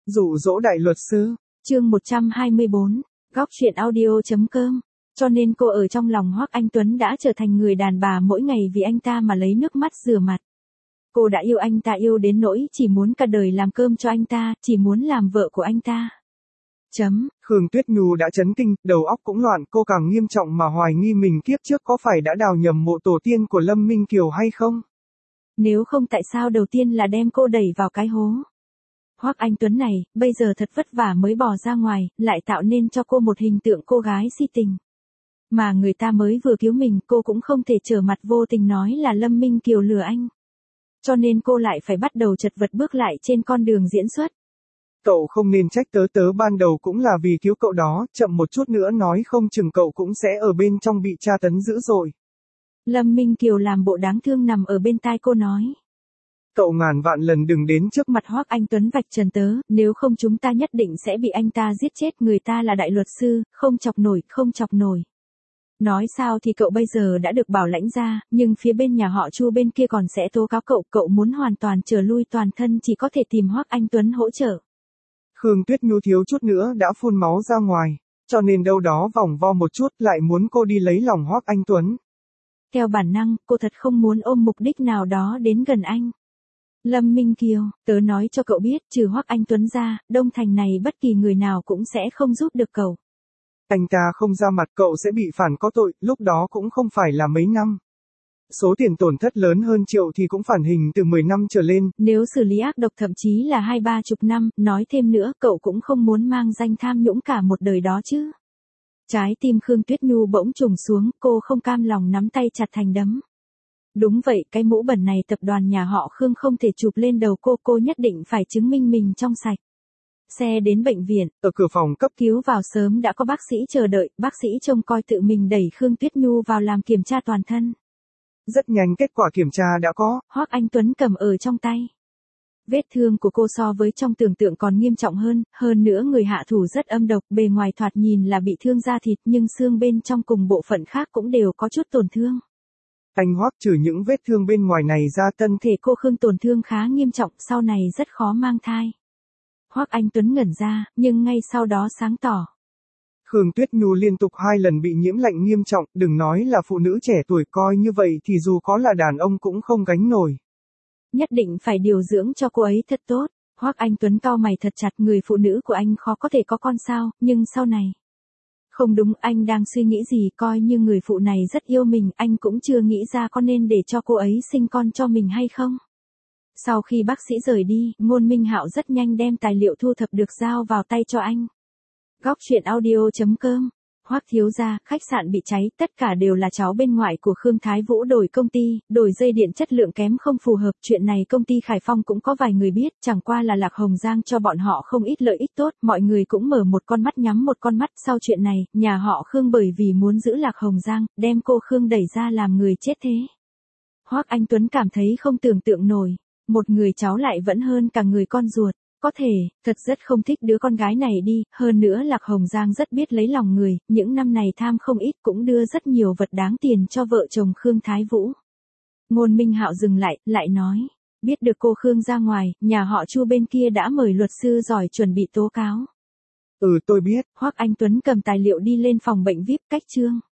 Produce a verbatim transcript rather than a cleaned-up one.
Dụ dỗ đại luật sư. Chương một trăm hai mươi bốn, góc chuyện audio.com. Cho nên cô ở trong lòng Hoắc Anh Tuấn đã trở thành người đàn bà mỗi ngày vì anh ta mà lấy nước mắt rửa mặt. Cô đã yêu anh ta yêu đến nỗi chỉ muốn cả đời làm cơm cho anh ta, chỉ muốn làm vợ của anh ta. Chấm. Khương Tuyết Nhu đã chấn kinh, đầu óc cũng loạn, cô càng nghiêm trọng mà hoài nghi mình kiếp trước có phải đã đào nhầm mộ tổ tiên của Lâm Minh Kiều hay không? Nếu không tại sao đầu tiên là đem cô đẩy vào cái hố? Hoắc Anh Tuấn này, bây giờ thật vất vả mới bỏ ra ngoài, lại tạo nên cho cô một hình tượng cô gái si tình. Mà người ta mới vừa cứu mình, cô cũng không thể trở mặt vô tình nói là Lâm Minh Kiều lừa anh. Cho nên cô lại phải bắt đầu chật vật bước lại trên con đường diễn xuất. Cậu không nên trách tớ tớ ban đầu cũng là vì cứu cậu đó, chậm một chút nữa nói không chừng cậu cũng sẽ ở bên trong bị tra tấn dữ dội. Lâm Minh Kiều làm bộ đáng thương nằm ở bên tai cô nói. Cậu ngàn vạn lần đừng đến trước mặt Hoắc Anh Tuấn vạch trần tớ, nếu không chúng ta nhất định sẽ bị anh ta giết chết, người ta là đại luật sư, không chọc nổi, không chọc nổi. Nói sao thì cậu bây giờ đã được bảo lãnh ra, nhưng phía bên nhà họ Chu bên kia còn sẽ tố cáo cậu, cậu muốn hoàn toàn trở lui toàn thân chỉ có thể tìm Hoắc Anh Tuấn hỗ trợ. Khương Tuyết Nhu thiếu chút nữa đã phun máu ra ngoài, cho nên đâu đó vòng vo một chút lại muốn cô đi lấy lòng Hoắc Anh Tuấn. Theo bản năng, cô thật không muốn ôm mục đích nào đó đến gần anh. Lâm Minh Kiều, tớ nói cho cậu biết, trừ Hoắc Anh Tuấn ra, Đông Thành này bất kỳ người nào cũng sẽ không giúp được cậu. Anh ta không ra mặt cậu sẽ bị phản có tội, lúc đó cũng không phải là mấy năm. Số tiền tổn thất lớn hơn triệu thì cũng phản hình từ mười năm trở lên. Nếu xử lý ác độc thậm chí là hai ba chục năm, nói thêm nữa cậu cũng không muốn mang danh tham nhũng cả một đời đó chứ. Trái tim Khương Tuyết Nhu bỗng trùng xuống, cô không cam lòng nắm tay chặt thành đấm. Đúng vậy, cái mũ bẩn này tập đoàn nhà họ Khương không thể chụp lên đầu cô, cô nhất định phải chứng minh mình trong sạch. Xe đến bệnh viện, ở cửa phòng cấp cứu vào sớm đã có bác sĩ chờ đợi, bác sĩ trông coi tự mình đẩy Khương Tuyết Nhu vào làm kiểm tra toàn thân. Rất nhanh kết quả kiểm tra đã có. Hoắc Anh Tuấn cầm ở trong tay. Vết thương của cô so với trong tưởng tượng còn nghiêm trọng hơn, hơn nữa người hạ thủ rất âm độc, bề ngoài thoạt nhìn là bị thương da thịt nhưng xương bên trong cùng bộ phận khác cũng đều có chút tổn thương. Anh Hoắc trừ những vết thương bên ngoài này ra thân thể cô Khương tổn thương khá nghiêm trọng, sau này rất khó mang thai. Hoắc Anh Tuấn ngẩn ra, nhưng ngay sau đó sáng tỏ. Khương Tuyết Nhu liên tục hai lần bị nhiễm lạnh nghiêm trọng, đừng nói là phụ nữ trẻ tuổi coi như vậy thì dù có là đàn ông cũng không gánh nổi. Nhất định phải điều dưỡng cho cô ấy thật tốt. Hoắc Anh Tuấn cau mày thật chặt, người phụ nữ của anh khó có thể có con sao, nhưng sau này. Không đúng, anh đang suy nghĩ gì, coi như người phụ này rất yêu mình, anh cũng chưa nghĩ ra có nên để cho cô ấy sinh con cho mình hay không. Sau khi bác sĩ rời đi, Ngôn Minh Hạo rất nhanh đem tài liệu thu thập được giao vào tay cho anh. Góc chuyện audio.com. Hoắc thiếu gia, khách sạn bị cháy, tất cả đều là cháu bên ngoại của Khương Thái Vũ đổi công ty, đổi dây điện chất lượng kém không phù hợp, chuyện này công ty Khải Phong cũng có vài người biết, chẳng qua là Lạc Hồng Giang cho bọn họ không ít lợi ích tốt, mọi người cũng mở một con mắt nhắm một con mắt, sau chuyện này, nhà họ Khương bởi vì muốn giữ Lạc Hồng Giang, đem cô Khương đẩy ra làm người chết thế. Hoắc Anh Tuấn cảm thấy không tưởng tượng nổi, một người cháu lại vẫn hơn cả người con ruột. Có thể, thật rất không thích đứa con gái này đi, hơn nữa Lạc Hồng Giang rất biết lấy lòng người, những năm này tham không ít cũng đưa rất nhiều vật đáng tiền cho vợ chồng Khương Thái Vũ. Ngôn Minh Hạo dừng lại, lại nói, biết được cô Khương ra ngoài, nhà họ Chu bên kia đã mời luật sư giỏi chuẩn bị tố cáo. Ừ tôi biết. Hoắc Anh Tuấn cầm tài liệu đi lên phòng bệnh vi ai pi cách trương.